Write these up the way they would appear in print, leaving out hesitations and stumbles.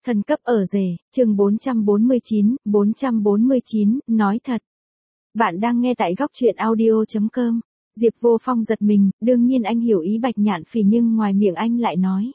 Thần cấp ở rể, chương 449, nói thật. Bạn đang nghe tại góc truyện audio.com. Diệp Vô Phong giật mình, đương nhiên anh hiểu ý Bạch Nhạn Phỉ nhưng ngoài miệng anh lại nói.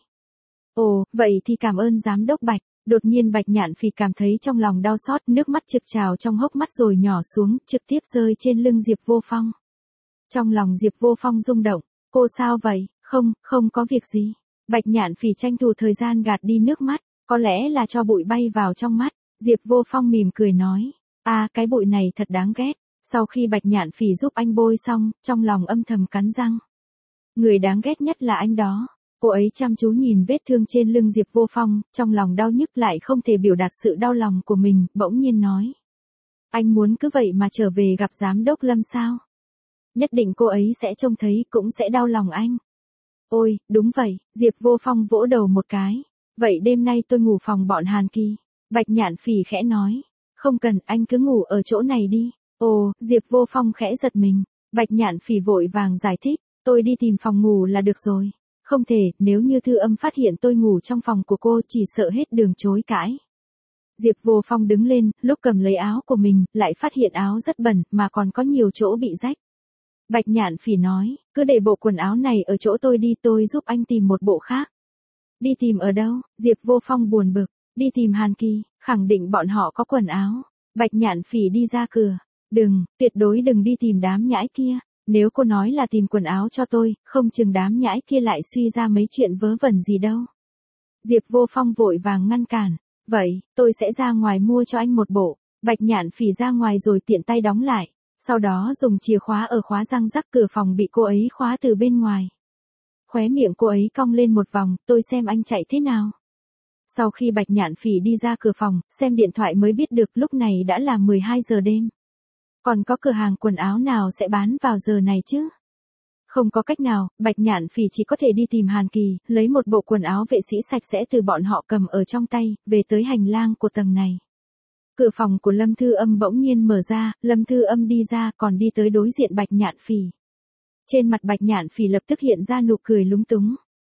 Ồ, vậy thì cảm ơn giám đốc Bạch. Đột nhiên Bạch Nhạn Phỉ cảm thấy trong lòng đau xót, nước mắt trực trào trong hốc mắt rồi nhỏ xuống, trực tiếp rơi trên lưng Diệp Vô Phong. Trong lòng Diệp Vô Phong rung động, cô sao vậy? Không có việc gì. Bạch Nhạn Phỉ tranh thủ thời gian gạt đi nước mắt, có lẽ là cho bụi bay vào trong mắt. Diệp Vô Phong mỉm cười nói, cái bụi này thật đáng ghét. Sau khi Bạch Nhạn Phỉ giúp anh bôi xong, trong lòng âm thầm cắn răng. Người đáng ghét nhất là anh đó. Cô ấy chăm chú nhìn vết thương trên lưng Diệp Vô Phong, trong lòng đau nhức lại không thể biểu đạt sự đau lòng của mình, bỗng nhiên nói. Anh muốn cứ vậy mà trở về gặp giám đốc Lâm sao? Nhất định cô ấy sẽ trông thấy cũng sẽ đau lòng anh. Ôi, đúng vậy, Diệp Vô Phong vỗ đầu một cái. Vậy đêm nay tôi ngủ phòng bọn Hàn Kỳ. Bạch Nhạn Phỉ khẽ nói. Không cần, anh cứ ngủ ở chỗ này đi. Ồ, Diệp Vô Phong khẽ giật mình. Bạch Nhạn Phỉ vội vàng giải thích. Tôi đi tìm phòng ngủ là được rồi. Không thể, nếu như Thư Âm phát hiện tôi ngủ trong phòng của cô chỉ sợ hết đường chối cãi. Diệp Vô Phong đứng lên, lúc cầm lấy áo của mình, lại phát hiện áo rất bẩn, mà còn có nhiều chỗ bị rách. Bạch Nhạn Phỉ nói, cứ để bộ quần áo này ở chỗ tôi đi, tôi giúp anh tìm một bộ khác. Đi tìm ở đâu? Diệp Vô Phong buồn bực, đi tìm Hàn Kỳ, khẳng định bọn họ có quần áo. Bạch Nhạn Phỉ đi ra cửa, tuyệt đối đừng đi tìm đám nhãi kia. Nếu cô nói là tìm quần áo cho tôi, không chừng đám nhãi kia lại suy ra mấy chuyện vớ vẩn gì đâu. Diệp Vô Phong vội vàng ngăn cản, vậy, tôi sẽ ra ngoài mua cho anh một bộ. Bạch Nhạn Phỉ ra ngoài rồi tiện tay đóng lại. Sau đó dùng chìa khóa ở khóa răng rắc cửa phòng bị cô ấy khóa từ bên ngoài. Khóe miệng cô ấy cong lên một vòng, tôi xem anh chạy thế nào. Sau khi Bạch Nhạn Phỉ đi ra cửa phòng, xem điện thoại mới biết được lúc này đã là 12 giờ đêm. Còn có cửa hàng quần áo nào sẽ bán vào giờ này chứ? Không có cách nào, Bạch Nhạn Phỉ chỉ có thể đi tìm Hàn Kỳ, lấy một bộ quần áo vệ sĩ sạch sẽ từ bọn họ cầm ở trong tay, về tới hành lang của tầng này. Cửa phòng của Lâm Thư Âm bỗng nhiên mở ra, Lâm Thư Âm đi ra còn đi tới đối diện Bạch Nhạn Phỉ. Trên mặt Bạch Nhạn Phỉ lập tức hiện ra nụ cười lúng túng.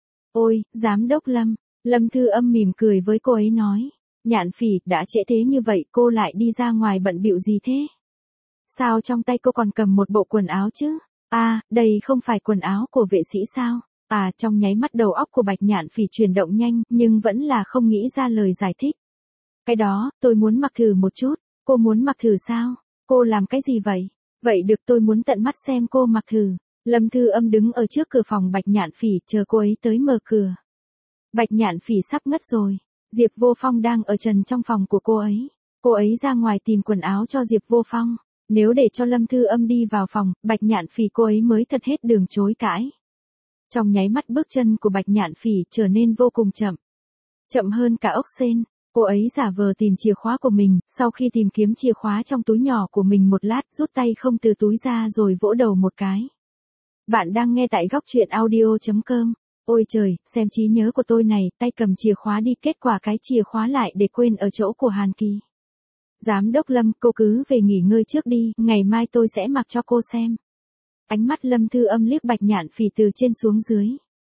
Ôi, giám đốc Lâm, Lâm Thư Âm mỉm cười với cô ấy nói. Nhạn Phỉ, đã trễ thế như vậy cô lại đi ra ngoài bận bịu gì thế? Sao trong tay cô còn cầm một bộ quần áo chứ? Đây không phải quần áo của vệ sĩ sao? Trong nháy mắt đầu óc của Bạch Nhạn Phỉ chuyển động nhanh, nhưng vẫn là không nghĩ ra lời giải thích. Cái đó, tôi muốn mặc thử một chút. Cô muốn mặc thử sao? Cô làm cái gì vậy? Vậy được, tôi muốn tận mắt xem cô mặc thử. Lâm Thư Âm đứng ở trước cửa phòng Bạch Nhạn Phỉ chờ cô ấy tới mở cửa. Bạch Nhạn Phỉ sắp ngất rồi. Diệp Vô Phong đang ở trần trong phòng của cô ấy. Cô ấy ra ngoài tìm quần áo cho Diệp Vô Phong. Nếu để cho Lâm Thư Âm đi vào phòng, Bạch Nhạn Phỉ cô ấy mới thật hết đường chối cãi. Trong nháy mắt bước chân của Bạch Nhạn Phỉ trở nên vô cùng chậm. Chậm hơn cả ốc sên. Cô ấy giả vờ tìm chìa khóa của mình, sau khi tìm kiếm chìa khóa trong túi nhỏ của mình một lát, rút tay không từ túi ra rồi vỗ đầu một cái. Bạn đang nghe tại góc truyện audio.com. Ôi trời, xem trí nhớ của tôi này, tay cầm chìa khóa đi, kết quả cái chìa khóa lại để quên ở chỗ của Hàn Kỳ. Giám đốc Lâm, cô cứ về nghỉ ngơi trước đi, ngày mai tôi sẽ mặc cho cô xem. Ánh mắt Lâm Thư Âm liếc Bạch Nhạn Phỉ từ trên xuống dưới.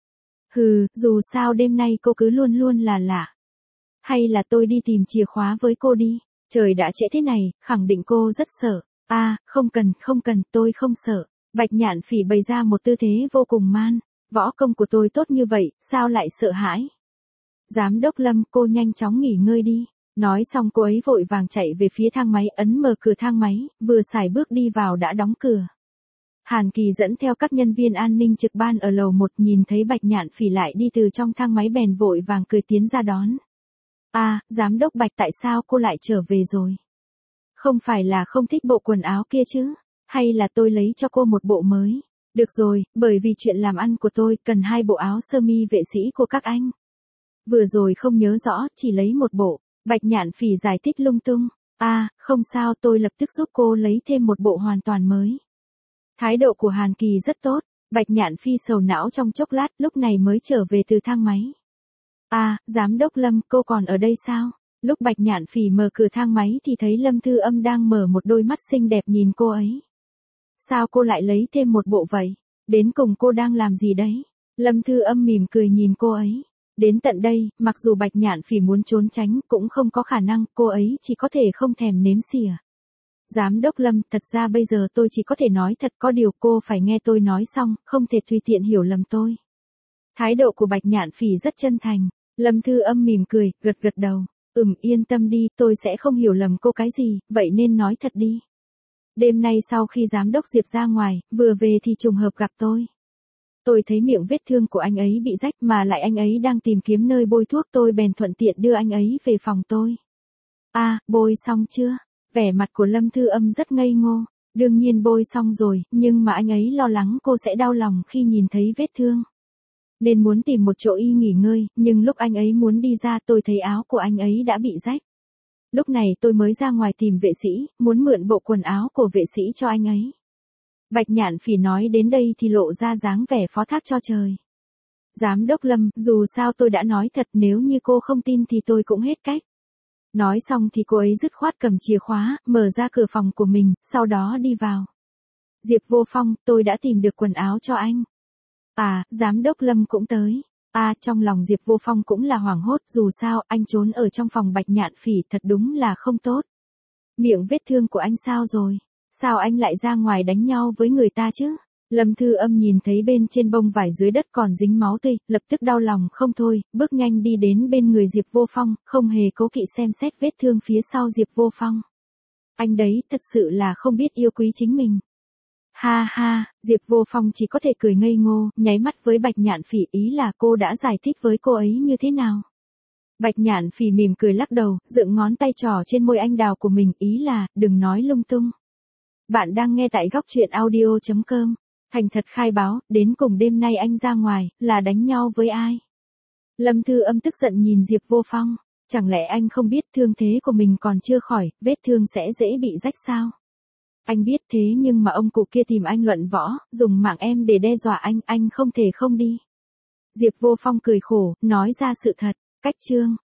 Dù sao đêm nay cô cứ luôn luôn là lạ. Hay là tôi đi tìm chìa khóa với cô đi, trời đã trễ thế này, khẳng định cô rất sợ. Không cần, tôi không sợ. Bạch Nhạn Phỉ bày ra một tư thế vô cùng man, võ công của tôi tốt như vậy, sao lại sợ hãi? Giám đốc Lâm, cô nhanh chóng nghỉ ngơi đi. Nói xong cô ấy vội vàng chạy về phía thang máy, ấn mở cửa thang máy, vừa xài bước đi vào đã đóng cửa. Hàn Kỳ dẫn theo các nhân viên an ninh trực ban ở lầu 1 nhìn thấy Bạch Nhạn Phỉ lại đi từ trong thang máy bèn vội vàng cười tiến ra đón. Giám đốc Bạch, tại sao cô lại trở về rồi? Không phải là không thích bộ quần áo kia chứ? Hay là tôi lấy cho cô một bộ mới? Được rồi, bởi vì chuyện làm ăn của tôi cần 2 bộ áo sơ mi vệ sĩ của các anh. Vừa rồi không nhớ rõ, chỉ lấy một bộ. Bạch Nhạn Phỉ giải thích lung tung. Không sao, tôi lập tức giúp cô lấy thêm một bộ hoàn toàn mới. Thái độ của Hàn Kỳ rất tốt. Bạch Nhạn Phỉ sầu não trong chốc lát, lúc này mới trở về từ thang máy. Giám đốc Lâm, cô còn ở đây sao? Lúc Bạch Nhạn Phỉ mở cửa thang máy thì thấy Lâm Thư Âm đang mở một đôi mắt xinh đẹp nhìn cô ấy. Sao cô lại lấy thêm một bộ vậy? Đến cùng cô đang làm gì đấy? Lâm Thư Âm mỉm cười nhìn cô ấy. Đến tận đây, mặc dù Bạch Nhạn Phỉ muốn trốn tránh cũng không có khả năng, cô ấy chỉ có thể không thèm nếm xỉa. Giám đốc Lâm, thật ra bây giờ tôi chỉ có thể nói thật, có điều cô phải nghe tôi nói xong, không thể tùy tiện hiểu lầm tôi. Thái độ của Bạch Nhạn Phỉ rất chân thành. Lâm Thư Âm mỉm cười, gật gật đầu. Yên tâm đi, tôi sẽ không hiểu lầm cô cái gì, vậy nên nói thật đi. Đêm nay sau khi giám đốc Diệp ra ngoài, vừa về thì trùng hợp gặp tôi. Tôi thấy miệng vết thương của anh ấy bị rách mà lại anh ấy đang tìm kiếm nơi bôi thuốc, tôi bèn thuận tiện đưa anh ấy về phòng tôi. Bôi xong chưa? Vẻ mặt của Lâm Thư Âm rất ngây ngô. Đương nhiên bôi xong rồi, nhưng mà anh ấy lo lắng cô sẽ đau lòng khi nhìn thấy vết thương. Nên muốn tìm một chỗ y nghỉ ngơi, nhưng lúc anh ấy muốn đi ra tôi thấy áo của anh ấy đã bị rách. Lúc này tôi mới ra ngoài tìm vệ sĩ, muốn mượn bộ quần áo của vệ sĩ cho anh ấy. Bạch Nhạn Phỉ nói đến đây thì lộ ra dáng vẻ phó thác cho trời. Giám đốc Lâm, dù sao tôi đã nói thật, nếu như cô không tin thì tôi cũng hết cách. Nói xong thì cô ấy dứt khoát cầm chìa khóa, mở ra cửa phòng của mình, sau đó đi vào. Diệp Vô Phong, tôi đã tìm được quần áo cho anh. Giám đốc Lâm cũng tới. Trong lòng Diệp Vô Phong cũng là hoảng hốt, dù sao anh trốn ở trong phòng Bạch Nhạn Phỉ thật đúng là không tốt. Miệng vết thương của anh sao rồi? Sao anh lại ra ngoài đánh nhau với người ta chứ? Lâm Thư Âm nhìn thấy bên trên bông vải dưới đất còn dính máu tươi, lập tức đau lòng không thôi, bước nhanh đi đến bên người Diệp Vô Phong, không hề cố kỵ xem xét vết thương phía sau Diệp Vô Phong. Anh đấy, thật sự là không biết yêu quý chính mình. Ha ha, Diệp Vô Phong chỉ có thể cười ngây ngô, nháy mắt với Bạch Nhạn Phỉ, ý là cô đã giải thích với cô ấy như thế nào. Bạch Nhạn Phỉ mỉm cười lắc đầu, dựng ngón tay trỏ trên môi anh đào của mình, ý là, đừng nói lung tung. Bạn đang nghe tại góc truyện audio.com. Thành thật khai báo, đến cùng đêm nay anh ra ngoài, là đánh nhau với ai? Lâm Thư Âm tức giận nhìn Diệp Vô Phong. Chẳng lẽ anh không biết thương thế của mình còn chưa khỏi, vết thương sẽ dễ bị rách sao? Anh biết thế nhưng mà ông cụ kia tìm anh luận võ, dùng mạng em để đe dọa anh không thể không đi. Diệp Vô Phong cười khổ, nói ra sự thật. Cách chương.